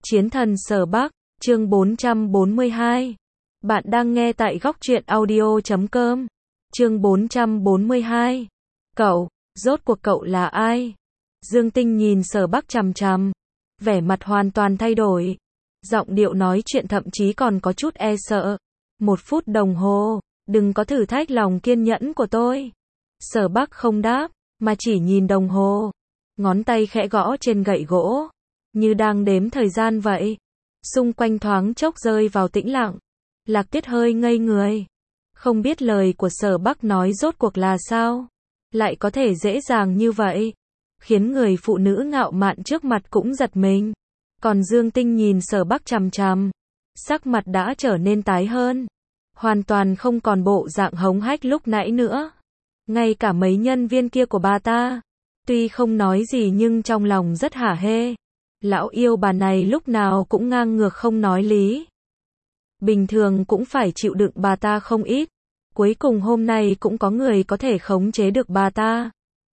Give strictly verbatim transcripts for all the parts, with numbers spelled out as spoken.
Chiến thần Sở Bắc, chương bốn trăm bốn mươi hai. Bạn đang nghe tại góc truyện audio chấm com. Chương bốn trăm bốn mươi hai. Cậu, rốt cuộc cậu là ai? Dương Tinh nhìn Sở Bắc chằm chằm, vẻ mặt hoàn toàn thay đổi. Giọng điệu nói chuyện thậm chí còn có chút e sợ. Một phút đồng hồ, đừng có thử thách lòng kiên nhẫn của tôi. Sở Bắc không đáp, mà chỉ nhìn đồng hồ. Ngón tay khẽ gõ trên gậy gỗ, như đang đếm thời gian vậy. Xung quanh thoáng chốc rơi vào tĩnh lặng. Lạc Tuyết hơi ngây người. Không biết lời của Sở Bắc nói rốt cuộc là sao. Lại có thể dễ dàng như vậy. Khiến người phụ nữ ngạo mạn trước mặt cũng giật mình. Còn Dương Tinh nhìn Sở Bắc chằm chằm. Sắc mặt đã trở nên tái hơn. Hoàn toàn không còn bộ dạng hống hách lúc nãy nữa. Ngay cả mấy nhân viên kia của bà ta, tuy không nói gì nhưng trong lòng rất hả hê. Lão yêu bà này lúc nào cũng ngang ngược không nói lý. Bình thường cũng phải chịu đựng bà ta không ít. Cuối cùng hôm nay cũng có người có thể khống chế được bà ta.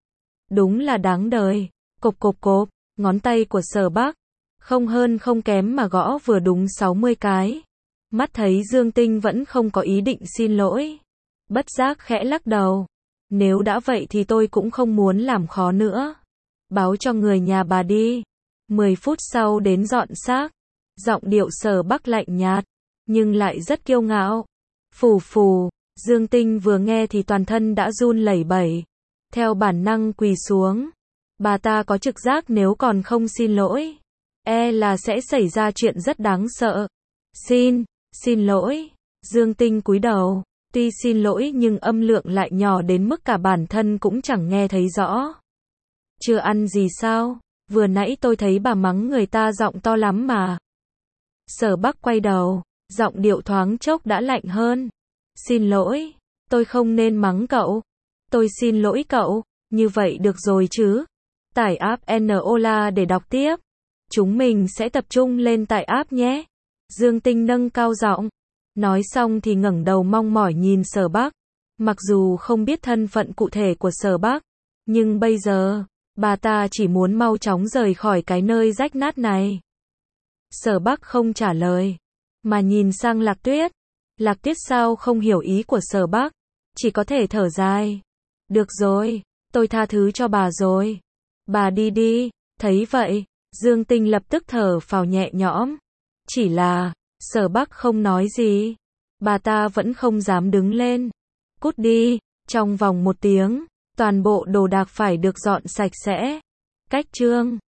Đúng là đáng đời. Cộp cộp cộp, ngón tay của Sở Bắc không hơn không kém mà gõ vừa đúng sáu mươi cái. Mắt thấy Dương Tinh vẫn không có ý định xin lỗi, bất giác khẽ lắc đầu. Nếu đã vậy thì tôi cũng không muốn làm khó nữa. Báo cho người nhà bà đi. Mười phút sau đến dọn xác. Giọng điệu Sở Bắc lạnh nhạt, nhưng lại rất kiêu ngạo. Phù phù, Dương Tinh vừa nghe thì toàn thân đã run lẩy bẩy. Theo bản năng quỳ xuống. Bà ta có trực giác nếu còn không xin lỗi, e là sẽ xảy ra chuyện rất đáng sợ. Xin, xin lỗi. Dương Tinh cúi đầu. Tuy xin lỗi nhưng âm lượng lại nhỏ đến mức cả bản thân cũng chẳng nghe thấy rõ. Chưa ăn gì sao? Vừa nãy tôi thấy bà mắng người ta giọng to lắm mà. Sở Bắc quay đầu, giọng điệu thoáng chốc đã lạnh hơn. Xin lỗi, tôi không nên mắng cậu. Tôi xin lỗi cậu, như vậy được rồi chứ. Tải app Enola để đọc tiếp. Chúng mình sẽ tập trung lên tải app nhé. Dương Tinh nâng cao giọng. Nói xong thì ngẩng đầu mong mỏi nhìn Sở Bắc. Mặc dù không biết thân phận cụ thể của Sở Bắc, nhưng bây giờ, bà ta chỉ muốn mau chóng rời khỏi cái nơi rách nát này. Sở Bắc không trả lời, mà nhìn sang Lạc Tuyết. Lạc Tuyết sao không hiểu ý của Sở Bắc, chỉ có thể thở dài. Được rồi, tôi tha thứ cho bà rồi. Bà đi đi. Thấy vậy, Dương Tinh lập tức thở phào nhẹ nhõm. Chỉ là, Sở Bắc không nói gì. Bà ta vẫn không dám đứng lên. Cút đi, trong vòng một tiếng, toàn bộ đồ đạc phải được dọn sạch sẽ. Cách chương